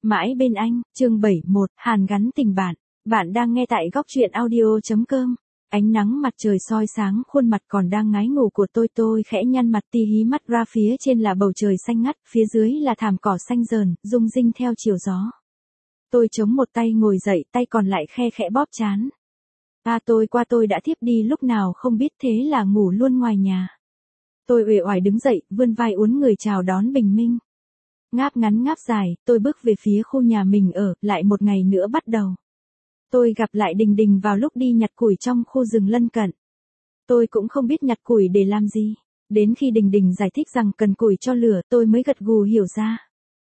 Mãi bên anh, chương 71, Hàn gắn tình bạn. Bạn đang nghe tại góc truyện audio.com. Ánh nắng mặt trời soi sáng khuôn mặt còn đang ngái ngủ của tôi khẽ nhăn mặt tì hí mắt ra phía trên là bầu trời xanh ngắt, phía dưới là thảm cỏ xanh rờn, rung rinh theo chiều gió. Tôi chống một tay ngồi dậy, tay còn lại khe khẽ bóp trán. Tôi đã thiếp đi lúc nào không biết, thế là ngủ luôn ngoài nhà. Tôi uể oải đứng dậy, vươn vai uốn người chào đón bình minh. Ngáp ngắn ngáp dài, tôi bước về phía khu nhà mình ở, lại một ngày nữa bắt đầu. Tôi gặp lại Đình Đình vào lúc đi nhặt củi trong khu rừng lân cận. Tôi cũng không biết nhặt củi để làm gì. Đến khi Đình Đình giải thích rằng cần củi cho lửa, tôi mới gật gù hiểu ra.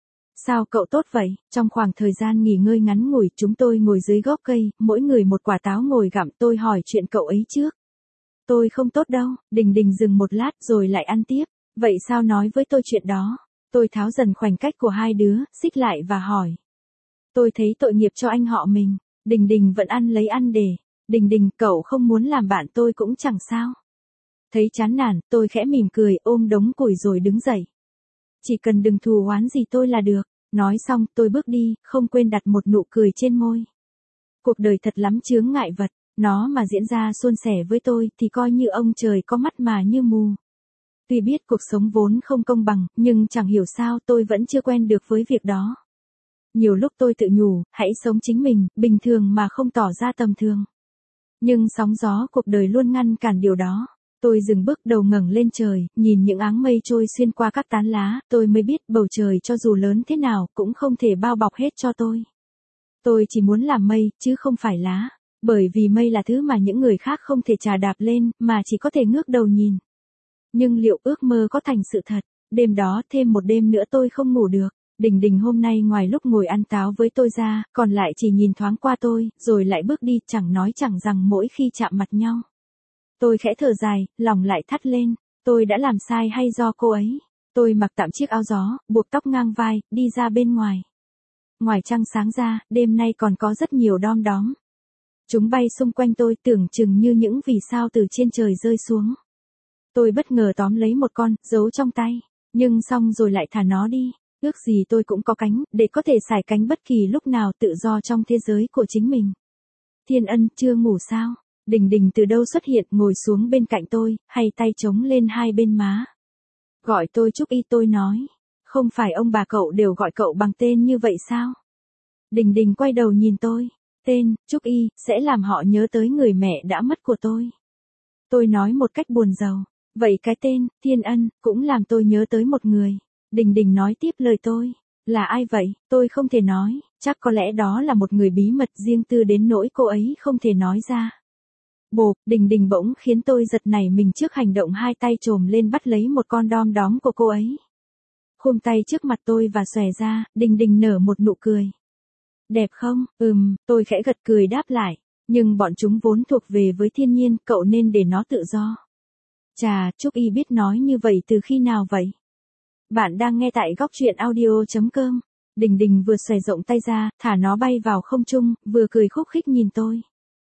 Sao cậu tốt vậy? Trong khoảng thời gian nghỉ ngơi ngắn ngủi, chúng tôi ngồi dưới gốc cây, mỗi người một quả táo ngồi gặm. Tôi hỏi chuyện cậu ấy trước. Tôi không tốt đâu. Đình Đình dừng một lát rồi lại ăn tiếp. Vậy sao nói với tôi chuyện đó? Tôi tháo dần khoảnh cách của hai đứa, xích lại và hỏi. Tôi thấy tội nghiệp cho anh họ mình. Đình Đình vẫn ăn lấy ăn để. Đình, cậu không muốn làm bạn tôi cũng chẳng sao. Thấy chán nản, tôi khẽ mỉm cười, ôm đống củi rồi đứng dậy. Chỉ cần đừng thù oán gì tôi là được. Nói xong, tôi bước đi, không quên đặt một nụ cười trên môi. Cuộc đời thật lắm chướng ngại vật, nó mà diễn ra suôn sẻ với tôi thì coi như ông trời có mắt mà như mù. Tuy biết cuộc sống vốn không công bằng, nhưng chẳng hiểu sao tôi vẫn chưa quen được với việc đó. Nhiều lúc tôi tự nhủ, hãy sống chính mình, bình thường mà không tỏ ra tầm thường. Nhưng sóng gió cuộc đời luôn ngăn cản điều đó. Tôi dừng bước, đầu ngẩng lên trời, nhìn những áng mây trôi xuyên qua các tán lá, tôi mới biết bầu trời cho dù lớn thế nào cũng không thể bao bọc hết cho tôi. Tôi chỉ muốn làm mây, chứ không phải lá. Bởi vì mây là thứ mà những người khác không thể chà đạp lên, mà chỉ có thể ngước đầu nhìn. Nhưng liệu ước mơ có thành sự thật? Đêm đó thêm một đêm nữa tôi không ngủ được. Đình hôm nay ngoài lúc ngồi ăn táo với tôi ra, còn lại chỉ nhìn thoáng qua tôi, rồi lại bước đi, chẳng nói chẳng rằng mỗi khi chạm mặt nhau. Tôi khẽ thở dài, lòng lại thắt lên. Tôi đã làm sai hay do cô ấy? Tôi mặc tạm chiếc áo gió, buộc tóc ngang vai, đi ra bên ngoài. Ngoài trăng sáng ra, đêm nay còn có rất nhiều đom đóm. Chúng bay xung quanh tôi tưởng chừng như những vì sao từ trên trời rơi xuống. Tôi bất ngờ tóm lấy một con, giấu trong tay. Nhưng xong rồi lại thả nó đi. Ước gì tôi cũng có cánh, để có thể sải cánh bất kỳ lúc nào tự do trong thế giới của chính mình. Thiên Ân, chưa ngủ sao? Đình từ đâu xuất hiện, ngồi xuống bên cạnh tôi, hay tay chống lên hai bên má. Gọi tôi Trúc Y, tôi nói. Không phải ông bà cậu đều gọi cậu bằng tên như vậy sao? Đình quay đầu nhìn tôi. Tên, Trúc Y, sẽ làm họ nhớ tới người mẹ đã mất của tôi. Tôi nói một cách buồn rầu. Vậy cái tên, Thiên Ân, cũng làm tôi nhớ tới một người. Đình nói tiếp lời tôi. Là ai vậy? Tôi không thể nói, chắc có lẽ đó là một người bí mật riêng tư đến nỗi cô ấy không thể nói ra. Bộp, Đình bỗng khiến tôi giật nảy mình trước hành động hai tay chồm lên bắt lấy một con đom đóm của cô ấy. Khum tay trước mặt tôi và xòe ra, Đình nở một nụ cười. Đẹp không? Tôi khẽ gật cười đáp lại. Nhưng bọn chúng vốn thuộc về với thiên nhiên, cậu nên để nó tự do. Chà, Trúc Y biết nói như vậy từ khi nào vậy? Bạn đang nghe tại góc truyện audio.com. Đình vừa xòe rộng tay ra, thả nó bay vào không trung, vừa cười khúc khích nhìn tôi.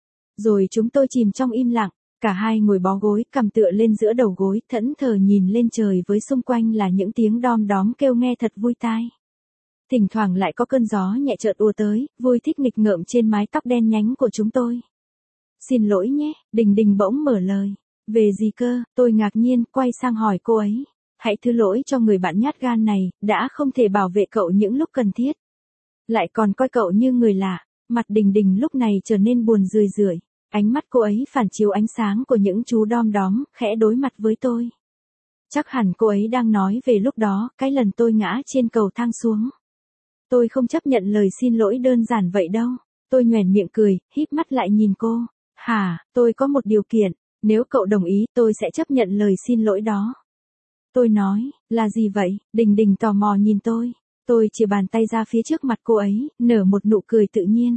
Rồi chúng tôi chìm trong im lặng, cả hai ngồi bó gối, cằm tựa lên giữa đầu gối, thẫn thờ nhìn lên trời với xung quanh là những tiếng đom đóm kêu nghe thật vui tai. Thỉnh thoảng lại có cơn gió nhẹ chợt ùa tới, vui thích nghịch ngợm trên mái tóc đen nhánh của chúng tôi. Xin lỗi nhé, Đình bỗng mở lời. Về gì cơ? Tôi ngạc nhiên, quay sang hỏi cô ấy. Hãy thứ lỗi cho người bạn nhát gan này, đã không thể bảo vệ cậu những lúc cần thiết. Lại còn coi cậu như người lạ. Mặt Đình lúc này trở nên buồn rười rượi. Ánh mắt cô ấy phản chiếu ánh sáng của những chú đom đóm, khẽ đối mặt với tôi. Chắc hẳn cô ấy đang nói về lúc đó, cái lần tôi ngã trên cầu thang xuống. Tôi không chấp nhận lời xin lỗi đơn giản vậy đâu. Tôi nhoẻn miệng cười, híp mắt lại nhìn cô. Hả, tôi có một điều kiện. Nếu cậu đồng ý, tôi sẽ chấp nhận lời xin lỗi đó. Tôi nói, là gì vậy? Đình tò mò nhìn tôi. Tôi chìa bàn tay ra phía trước mặt cô ấy, nở một nụ cười tự nhiên.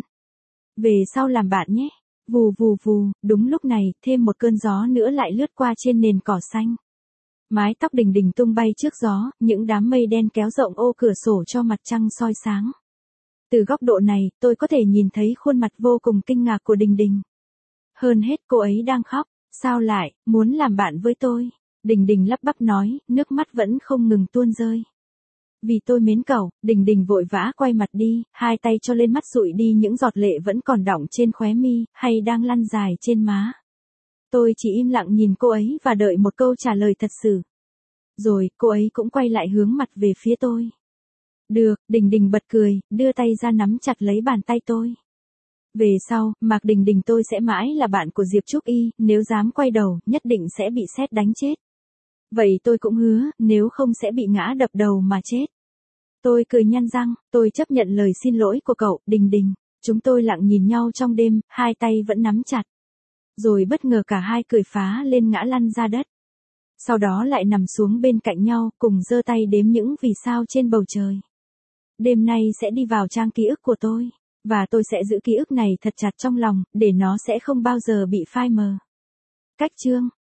Về sau làm bạn nhé. Vù vù vù, đúng lúc này, thêm một cơn gió nữa lại lướt qua trên nền cỏ xanh. Mái tóc Đình tung bay trước gió, những đám mây đen kéo rộng ô cửa sổ cho mặt trăng soi sáng. Từ góc độ này, tôi có thể nhìn thấy khuôn mặt vô cùng kinh ngạc của Đình. Hơn hết cô ấy đang khóc. Sao lại, muốn làm bạn với tôi? Đình lắp bắp nói, nước mắt vẫn không ngừng tuôn rơi. Vì tôi mến cậu, Đình Đình vội vã quay mặt đi, hai tay cho lên mắt dụi đi những giọt lệ vẫn còn đọng trên khóe mi, hay đang lăn dài trên má. Tôi chỉ im lặng nhìn cô ấy và đợi một câu trả lời thật sự. Rồi, cô ấy cũng quay lại hướng mặt về phía tôi. Được, Đình Đình bật cười, đưa tay ra nắm chặt lấy bàn tay tôi. Về sau, Mạc Đình Đình tôi sẽ mãi là bạn của Diệp Trúc Y, nếu dám quay đầu, nhất định sẽ bị sét đánh chết. Vậy tôi cũng hứa, nếu không sẽ bị ngã đập đầu mà chết. Tôi cười nhăn răng, tôi chấp nhận lời xin lỗi của cậu, Đình Đình. Chúng tôi lặng nhìn nhau trong đêm, hai tay vẫn nắm chặt. Rồi bất ngờ cả hai cười phá lên ngã lăn ra đất. Sau đó lại nằm xuống bên cạnh nhau, cùng giơ tay đếm những vì sao trên bầu trời. Đêm nay sẽ đi vào trang ký ức của tôi. Và tôi sẽ giữ ký ức này thật chặt trong lòng, để nó sẽ không bao giờ bị phai mờ. Cách chương